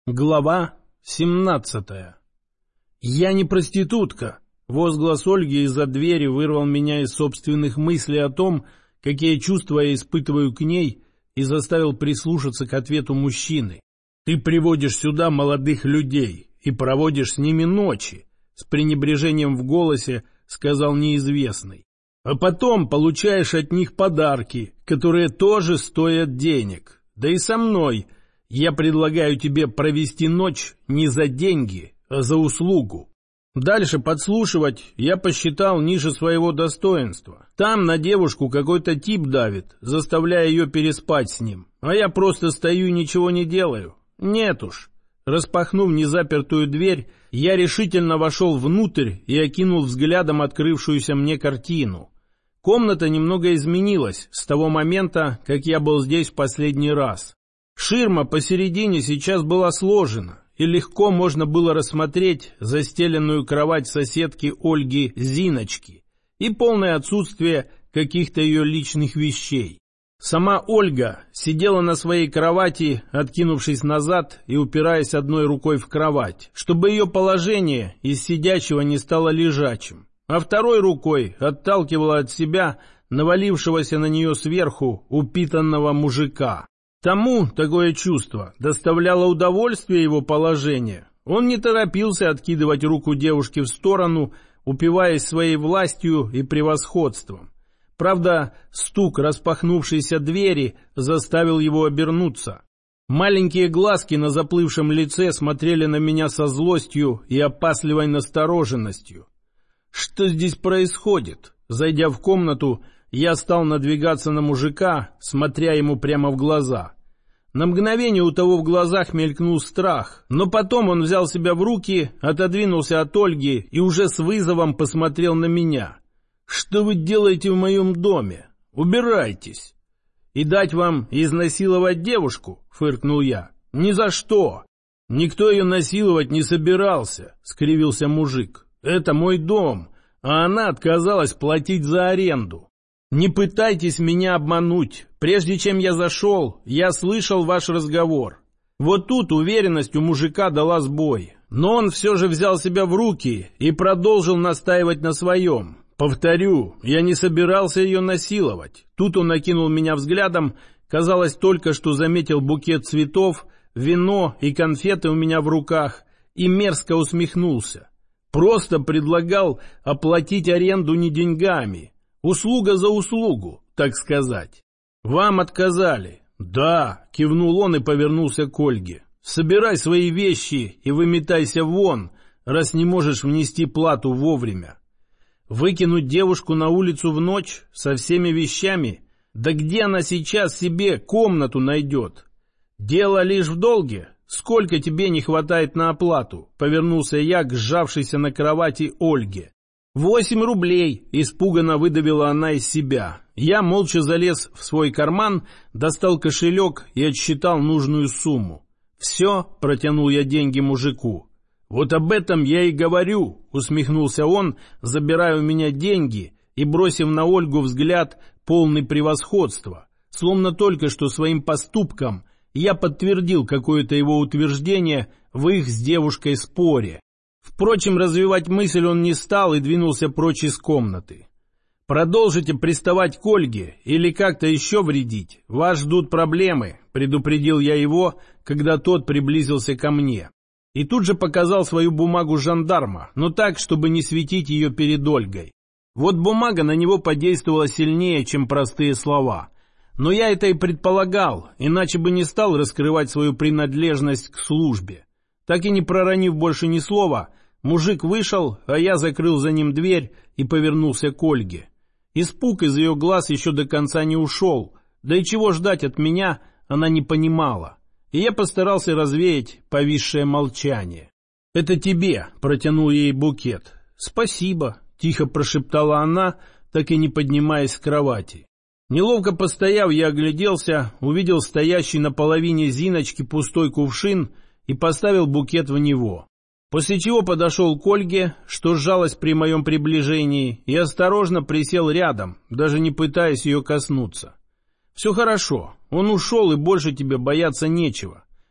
Глава 17. «Я не проститутка!» Возглас Ольги из-за двери вырвал меня из собственных мыслей о том, какие чувства я испытываю к ней, и заставил прислушаться к ответу мужчины. «Ты приводишь сюда молодых людей и проводишь с ними ночи», с пренебрежением в голосе сказал неизвестный. «А потом получаешь от них подарки, которые тоже стоят денег. Да и со мной. Я предлагаю тебе провести ночь не за деньги, а за услугу». Дальше подслушивать я посчитал ниже своего достоинства. Там на девушку какой-то тип давит, заставляя ее переспать с ним. А я просто стою и ничего не делаю. Нет уж. Распахнув незапертую дверь, я решительно вошел внутрь и окинул взглядом открывшуюся мне картину. Комната немного изменилась с того момента, как я был здесь в последний раз. Ширма посередине сейчас была сложена, и легко можно было рассмотреть застеленную кровать соседки Ольги Зиночки и полное отсутствие каких-то ее личных вещей. Сама Ольга сидела на своей кровати, откинувшись назад и упираясь одной рукой в кровать, чтобы ее положение из сидячего не стало лежачим, а второй рукой отталкивала от себя навалившегося на нее сверху упитанного мужика. Тому такое чувство доставляло удовольствие его положение. Он не торопился откидывать руку девушки в сторону, упиваясь своей властью и превосходством. Правда, стук распахнувшейся двери заставил его обернуться. Маленькие глазки на заплывшем лице смотрели на меня со злостью и опасливой настороженностью. Что здесь происходит? Зайдя в комнату, я стал надвигаться на мужика, смотря ему прямо в глаза. На мгновение у того в глазах мелькнул страх, но потом он взял себя в руки, отодвинулся от Ольги и уже с вызовом посмотрел на меня. «Что вы делаете в моем доме? Убирайтесь!» «И дать вам изнасиловать девушку?» — фыркнул я. «Ни за что!» «Никто ее насиловать не собирался», — скривился мужик. «Это мой дом, а она отказалась платить за аренду. Не пытайтесь меня обмануть. Прежде чем я зашел, я слышал ваш разговор». Вот тут уверенность у мужика дала сбой. Но он все же взял себя в руки и продолжил настаивать на своем. «Повторю, я не собирался ее насиловать». Тут он окинул меня взглядом, казалось, только что заметил букет цветов, вино и конфеты у меня в руках, и мерзко усмехнулся. «Просто предлагал оплатить аренду не деньгами. Услуга за услугу, так сказать. Вам отказали». «Да», — кивнул он и повернулся к Ольге. «Собирай свои вещи и выметайся вон, раз не можешь внести плату вовремя». Выкинуть девушку на улицу в ночь со всеми вещами? Да где она сейчас себе комнату найдет? Дело лишь в долге. Сколько тебе не хватает на оплату? Повернулся я к сжавшейся на кровати Ольге. 8 рублей, испуганно выдавила она из себя. Я молча залез в свой карман, достал кошелек и отсчитал нужную сумму. «Все», — протянул я деньги мужику. «Вот об этом я и говорю», — усмехнулся он, забирая у меня деньги и бросив на Ольгу взгляд полный превосходства, словно только что своим поступком я подтвердил какое-то его утверждение в их с девушкой споре. Впрочем, развивать мысль он не стал и двинулся прочь из комнаты. «Продолжите приставать к Ольге или как-то еще вредить, вас ждут проблемы», — предупредил я его, когда тот приблизился ко мне. И тут же показал свою бумагу жандарма, но так, чтобы не светить ее перед Ольгой. Вот бумага на него подействовала сильнее, чем простые слова. Но я это и предполагал, иначе бы не стал раскрывать свою принадлежность к службе. Так и не проронив больше ни слова, мужик вышел, а я закрыл за ним дверь и повернулся к Ольге. Испуг из ее глаз еще до конца не ушел, да и чего ждать от меня она не понимала. И я постарался развеять повисшее молчание. «Это тебе», — протянул ей букет. «Спасибо», — тихо прошептала она, так и не поднимаясь с кровати. Неловко постояв, я огляделся, увидел стоящий на половине Зиночки пустой кувшин и поставил букет в него. После чего подошел к Ольге, что сжалось при моем приближении, и осторожно присел рядом, даже не пытаясь ее коснуться. «Все хорошо, он ушел, и больше тебе бояться нечего.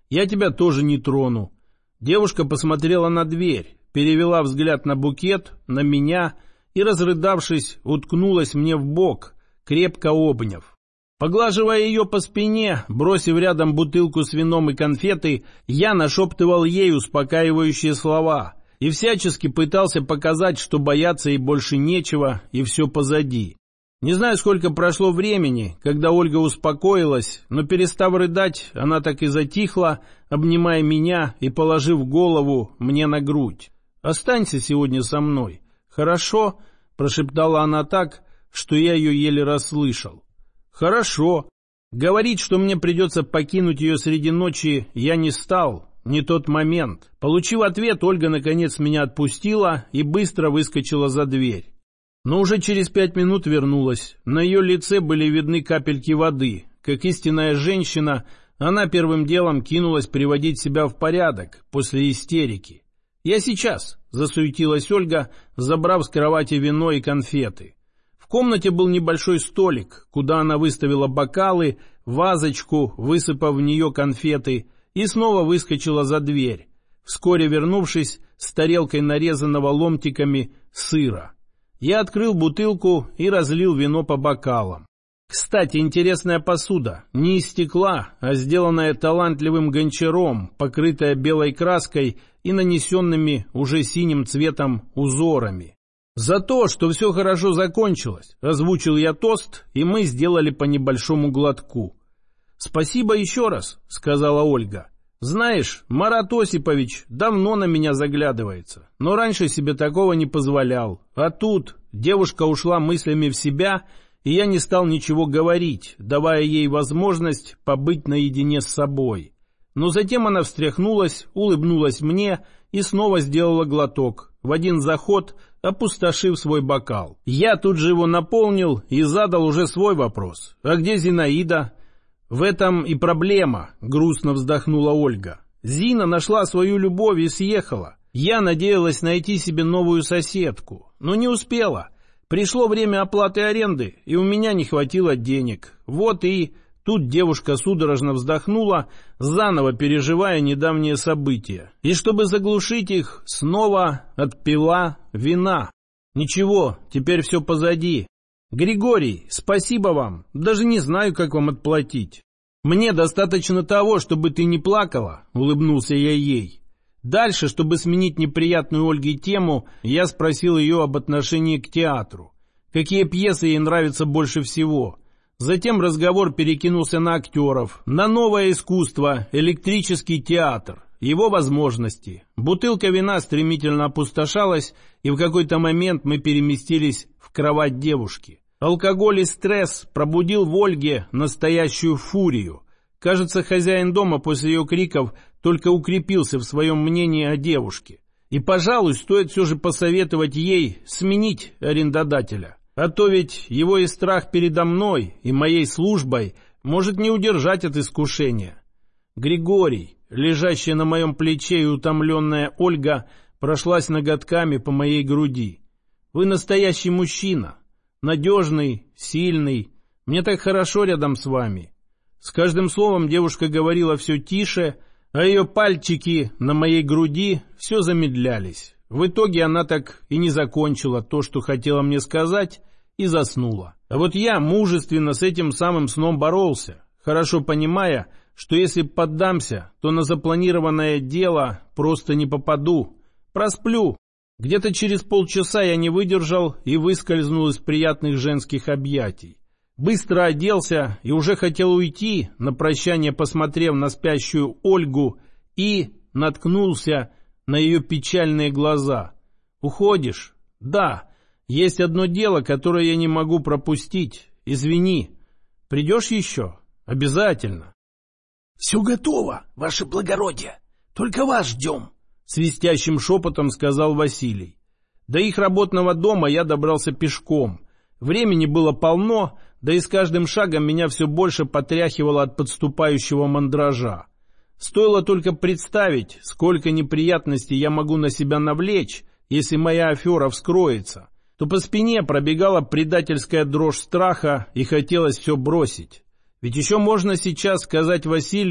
Я тебя тоже не трону». Девушка посмотрела на дверь, перевела взгляд на букет, на меня и, разрыдавшись, уткнулась мне в бок, крепко обняв. Поглаживая ее по спине, бросив рядом бутылку с вином и конфеты, я нашептывал ей успокаивающие слова и всячески пытался показать, что бояться ей больше нечего и все позади. Не знаю, сколько прошло времени, когда Ольга успокоилась, но, перестав рыдать, она так и затихла, обнимая меня и положив голову мне на грудь. «Останься сегодня со мной, хорошо?» — прошептала она так, что я ее еле расслышал. «Хорошо». Говорить, что мне придется покинуть ее среди ночи, я не стал, не тот момент. Получив ответ, Ольга наконец меня отпустила и быстро выскочила за дверь. Но уже через 5 минут вернулась. На ее лице были видны капельки воды. Как истинная женщина, она первым делом кинулась приводить себя в порядок после истерики. «Я сейчас», — засуетилась Ольга, забрав с кровати вино и конфеты. В комнате был небольшой столик, куда она выставила бокалы, вазочку, высыпав в нее конфеты, и снова выскочила за дверь, вскоре вернувшись с тарелкой нарезанного ломтиками сыра. Я открыл бутылку и разлил вино по бокалам. Кстати, интересная посуда, не из стекла, а сделанная талантливым гончаром, покрытая белой краской и нанесенными уже синим цветом узорами. «За то, что все хорошо закончилось», — озвучил я тост, и мы сделали по небольшому глотку. «Спасибо еще раз», — сказала Ольга. «Знаешь, Марат Осипович давно на меня заглядывается, но раньше себе такого не позволял. А тут девушка ушла мыслями в себя, и я не стал ничего говорить, давая ей возможность побыть наедине с собой. Но затем она встряхнулась, улыбнулась мне и снова сделала глоток, в один заход опустошив свой бокал. Я тут же его наполнил и задал уже свой вопрос. «А где Зинаида?» «В этом и проблема», — грустно вздохнула Ольга. «Зина нашла свою любовь и съехала. Я надеялась найти себе новую соседку, но не успела. Пришло время оплаты аренды, и у меня не хватило денег. Вот и...» Тут девушка судорожно вздохнула, заново переживая недавние события. И чтобы заглушить их, снова отпила вина. «Ничего, теперь все позади. Григорий, спасибо вам. Даже не знаю, как вам отплатить. Мне достаточно того, чтобы ты не плакала», — улыбнулся я ей. Дальше, чтобы сменить неприятную Ольге тему, я спросил ее об отношении к театру. Какие пьесы ей нравятся больше всего? Затем разговор перекинулся на актеров, на новое искусство, электрический театр, его возможности. Бутылка вина стремительно опустошалась, и в какой-то момент мы переместились в кровать девушки. Алкоголь и стресс пробудил в Ольге настоящую фурию. Кажется, хозяин дома после ее криков только укрепился в своем мнении о девушке. И, пожалуй, стоит все же посоветовать ей сменить арендодателя. А то ведь его и страх передо мной, и моей службой может не удержать от искушения. Григорий, лежащая на моем плече и утомленная Ольга, прошлась ноготками по моей груди. Вы настоящий мужчина, надежный, сильный. Мне так хорошо рядом с вами. С каждым словом девушка говорила все тише, а ее пальчики на моей груди все замедлялись. В итоге она так и не закончила то, что хотела мне сказать, и заснула. А вот я мужественно с этим самым сном боролся, хорошо понимая, что если поддамся, то на запланированное дело просто не попаду, просплю. Где-то через полчаса я не выдержал и выскользнул из приятных женских объятий. Быстро оделся и уже хотел уйти, на прощание посмотрев на спящую Ольгу, и наткнулся на ее печальные глаза. «Уходишь?» «Да. Есть одно дело, которое я не могу пропустить. Извини. Придешь еще?» «Обязательно». «Все готово, ваше благородие. Только вас ждем», — свистящим шепотом сказал Василий. До их работного дома я добрался пешком. Времени было полно, да и с каждым шагом меня все больше потряхивало от подступающего мандража. Стоило только представить, сколько неприятностей я могу на себя навлечь, если моя афера вскроется, то по спине пробегала предательская дрожь страха и хотелось все бросить. Ведь еще можно сейчас сказать Василию,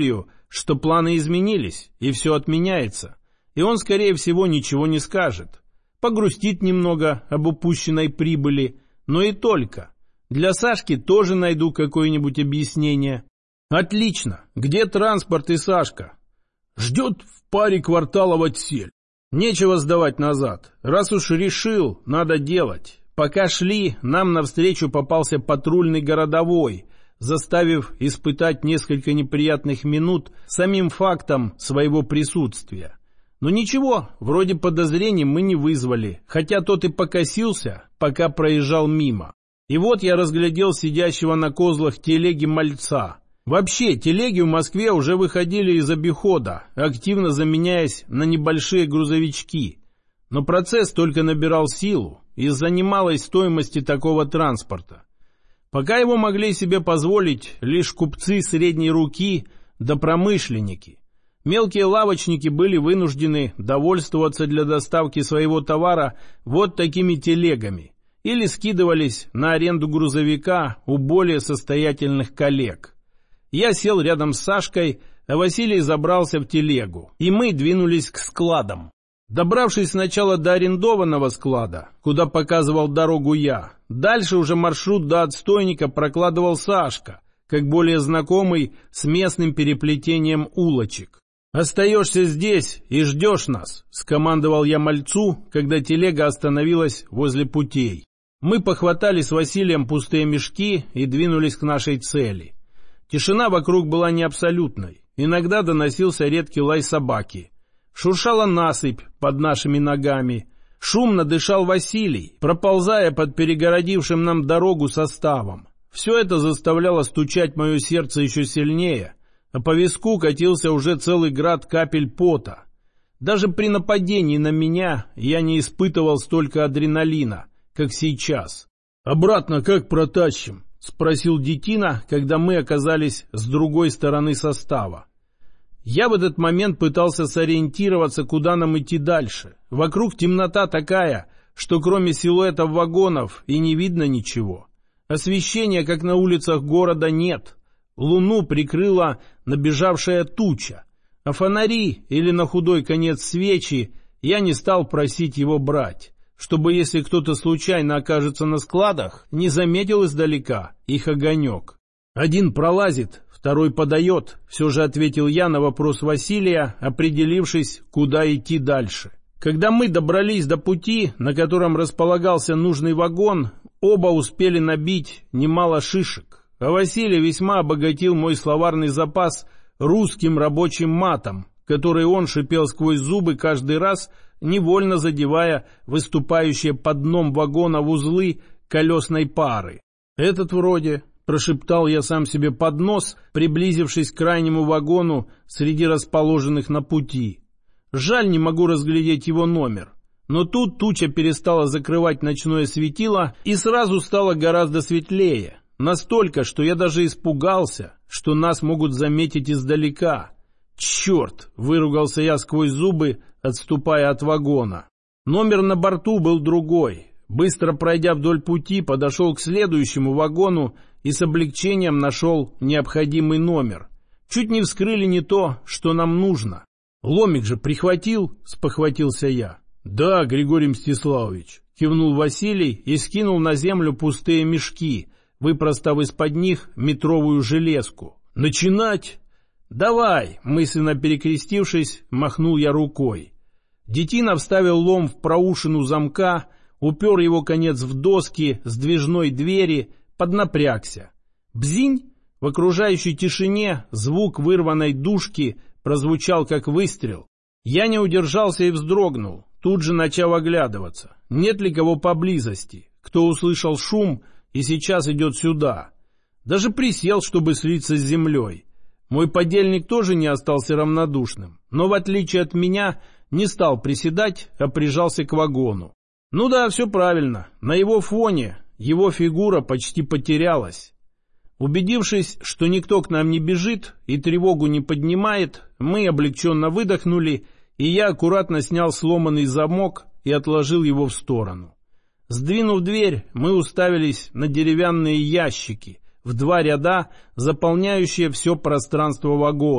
что планы изменились, и все отменяется, и он, скорее всего, ничего не скажет. Погрустит немного об упущенной прибыли, но и только. Для Сашки тоже найду какое-нибудь объяснение. Отлично. Где транспорт и Сашка? Ждет в паре кварталов от сель. Нечего сдавать назад. Раз уж решил, надо делать. Пока шли, нам навстречу попался патрульный городовой, заставив испытать несколько неприятных минут самим фактом своего присутствия. Но ничего, вроде подозрений мы не вызвали, хотя тот и покосился, пока проезжал мимо. И вот я разглядел сидящего на козлах телеги мальца. Вообще, телеги в Москве уже выходили из обихода, активно заменяясь на небольшие грузовички. Но процесс только набирал силу из-за немалой стоимости такого транспорта. Пока его могли себе позволить лишь купцы средней руки да промышленники. Мелкие лавочники были вынуждены довольствоваться для доставки своего товара вот такими телегами или скидывались на аренду грузовика у более состоятельных коллег. Я сел рядом с Сашкой, а Василий забрался в телегу, и мы двинулись к складам. Добравшись сначала до арендованного склада, куда показывал дорогу я, дальше уже маршрут до отстойника прокладывал Сашка, как более знакомый с местным переплетением улочек. «Остаешься здесь и ждешь нас», — скомандовал я мальцу, когда телега остановилась возле путей. Мы похватали с Василием пустые мешки и двинулись к нашей цели. Тишина вокруг была не абсолютной. Иногда доносился редкий лай собаки. Шуршала насыпь под нашими ногами. Шумно дышал Василий, проползая под перегородившим нам дорогу составом. Все это заставляло стучать мое сердце еще сильнее, а по виску катился уже целый град капель пота. Даже при нападении на меня я не испытывал столько адреналина, как сейчас. «Обратно как протащим?» — спросил Детина, когда мы оказались с другой стороны состава. Я в этот момент пытался сориентироваться, куда нам идти дальше. Вокруг темнота такая, что кроме силуэтов вагонов и не видно ничего. Освещения, как на улицах города, нет. Луну прикрыла набежавшая туча, а фонари или на худой конец свечи я не стал просить его брать, чтобы, если кто-то случайно окажется на складах, не заметил издалека их огонек. Один пролазит, второй подает, все же ответил я на вопрос Василия, определившись, куда идти дальше. Когда мы добрались до пути, на котором располагался нужный вагон, оба успели набить немало шишек, а Василий весьма обогатил мой словарный запас русским рабочим матом, который он шипел сквозь зубы каждый раз, невольно задевая выступающие под дном вагона в узлы колесной пары. «Этот вроде», — прошептал я сам себе под нос, приблизившись к крайнему вагону среди расположенных на пути. Жаль, не могу разглядеть его номер. Но тут туча перестала закрывать ночное светило и сразу стало гораздо светлее. Настолько, что я даже испугался, что нас могут заметить издалека. «Черт!» — выругался я сквозь зубы, отступая от вагона. Номер на борту был другой. Быстро пройдя вдоль пути, подошел к следующему вагону и с облегчением нашел необходимый номер. Чуть не вскрыли не то, что нам нужно. «Ломик же прихватил?» — спохватился я. «Да, Григорий Мстиславович», — кивнул Василий и скинул на землю пустые мешки, выпростав из-под них метровую железку. «Начинать?» «Давай!» — мысленно перекрестившись, махнул я рукой. Детина вставил лом в проушину замка, упер его конец в доски сдвижной двери, поднапрягся. Бзинь! В окружающей тишине звук вырванной дужки прозвучал как выстрел. Я не удержался и вздрогнул, тут же начав оглядываться. Нет ли кого поблизости, кто услышал шум и сейчас идет сюда? Даже присел, чтобы слиться с землей. Мой подельник тоже не остался равнодушным, но в отличие от меня не стал приседать, а прижался к вагону. Ну да, все правильно, на его фоне его фигура почти потерялась. Убедившись, что никто к нам не бежит и тревогу не поднимает, мы облегченно выдохнули, и я аккуратно снял сломанный замок и отложил его в сторону. Сдвинув дверь, мы уставились на деревянные ящики, в 2 ряда, заполняющие все пространство вагона.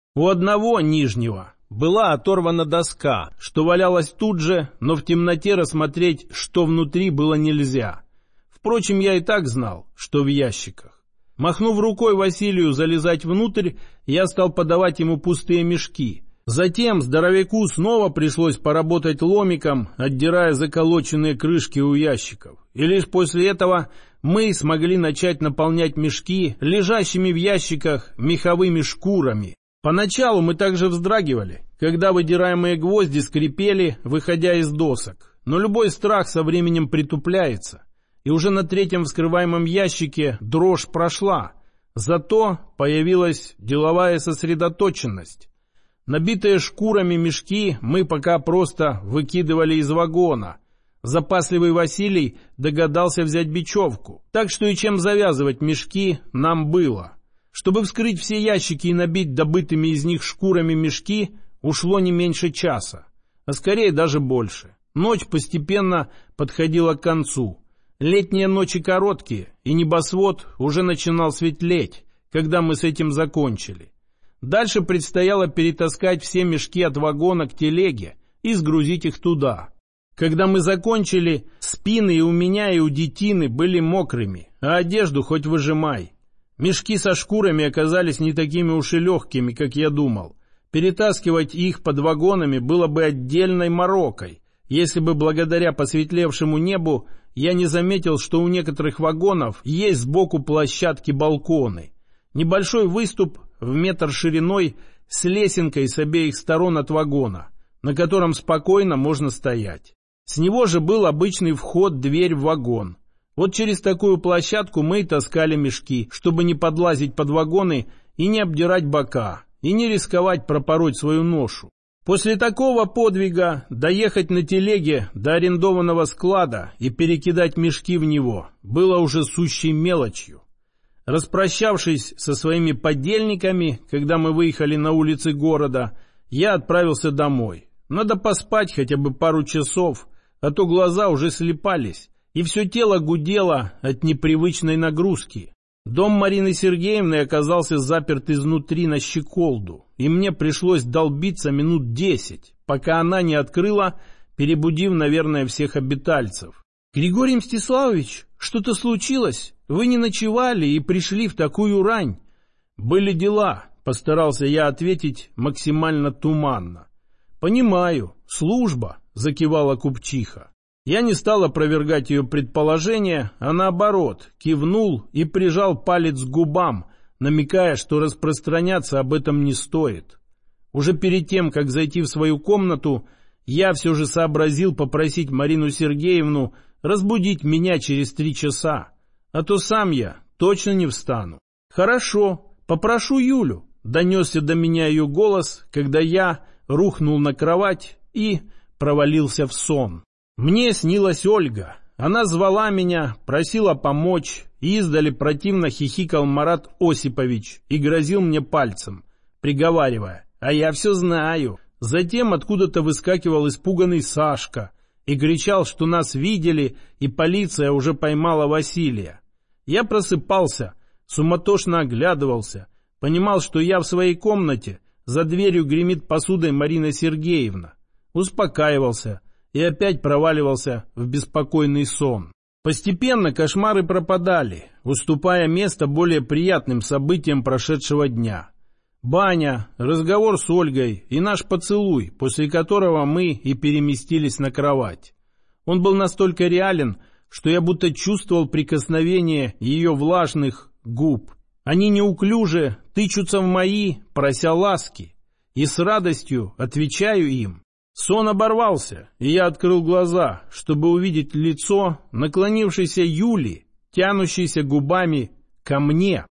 У одного нижнего была оторвана доска, что валялась тут же, но в темноте рассмотреть, что внутри, было нельзя. Впрочем, я и так знал, что в ящиках. Махнув рукой Василию залезать внутрь, я стал подавать ему пустые мешки. Затем здоровяку снова пришлось поработать ломиком, отдирая заколоченные крышки у ящиков. И лишь после этого мы смогли начать наполнять мешки лежащими в ящиках меховыми шкурами. Поначалу мы также вздрагивали, когда выдираемые гвозди скрипели, выходя из досок. Но любой страх со временем притупляется. И уже на третьем вскрываемом ящике дрожь прошла. Зато появилась деловая сосредоточенность. Набитые шкурами мешки мы пока просто выкидывали из вагона. Запасливый Василий догадался взять бечевку. Так что и чем завязывать мешки нам было. Чтобы вскрыть все ящики и набить добытыми из них шкурами мешки, ушло не меньше часа, а скорее даже больше. Ночь постепенно подходила к концу. Летние ночи короткие, и небосвод уже начинал светлеть, когда мы с этим закончили. Дальше предстояло перетаскать все мешки от вагона к телеге и сгрузить их туда. Когда мы закончили, спины и у меня, и у детины были мокрыми, а одежду хоть выжимай. Мешки со шкурами оказались не такими уж и легкими, как я думал. Перетаскивать их под вагонами было бы отдельной морокой, если бы благодаря посветлевшему небу я не заметил, что у некоторых вагонов есть сбоку площадки балконы. Небольшой выступ в метр шириной с лесенкой с обеих сторон от вагона, на котором спокойно можно стоять. С него же был обычный вход-дверь в вагон. Вот через такую площадку мы и таскали мешки, чтобы не подлазить под вагоны и не обдирать бока, и не рисковать пропороть свою ношу. После такого подвига доехать на телеге до арендованного склада и перекидать мешки в него было уже сущей мелочью. Распрощавшись со своими подельниками, когда мы выехали на улицы города, я отправился домой. Надо поспать хотя бы пару часов, а то глаза уже слипались, и все тело гудело от непривычной нагрузки. Дом Марины Сергеевны оказался заперт изнутри на щеколду, и мне пришлось долбиться минут 10, пока она не открыла, перебудив, наверное, всех обитальцев. «Григорий Мстиславович, что-то случилось? Вы не ночевали и пришли в такую рань?» «Были дела», — постарался я ответить максимально туманно. «Понимаю, служба», — закивала купчиха. Я не стал опровергать ее предположение, а наоборот, кивнул и прижал палец к губам, намекая, что распространяться об этом не стоит. Уже перед тем, как зайти в свою комнату, я все же сообразил попросить Марину Сергеевну разбудить меня через 3 часа, а то сам я точно не встану. «Хорошо, попрошу Юлю», — донесся до меня ее голос, когда я рухнул на кровать и провалился в сон. Мне снилась Ольга. Она звала меня, просила помочь, и издали противно хихикал Марат Осипович и грозил мне пальцем, приговаривая: «А я все знаю». Затем откуда-то выскакивал испуганный Сашка и кричал, что нас видели, и полиция уже поймала Василия. Я просыпался, суматошно оглядывался, понимал, что я в своей комнате, за дверью гремит посудой Марина Сергеевна. Успокаивался и опять проваливался в беспокойный сон. Постепенно кошмары пропадали, уступая место более приятным событиям прошедшего дня. Баня, разговор с Ольгой и наш поцелуй, после которого мы и переместились на кровать. Он был настолько реален, что я будто чувствовал прикосновение ее влажных губ. Они неуклюже тычутся в мои, прося ласки, и с радостью отвечаю им. Сон оборвался, и я открыл глаза, чтобы увидеть лицо наклонившейся Юли, тянущейся губами ко мне.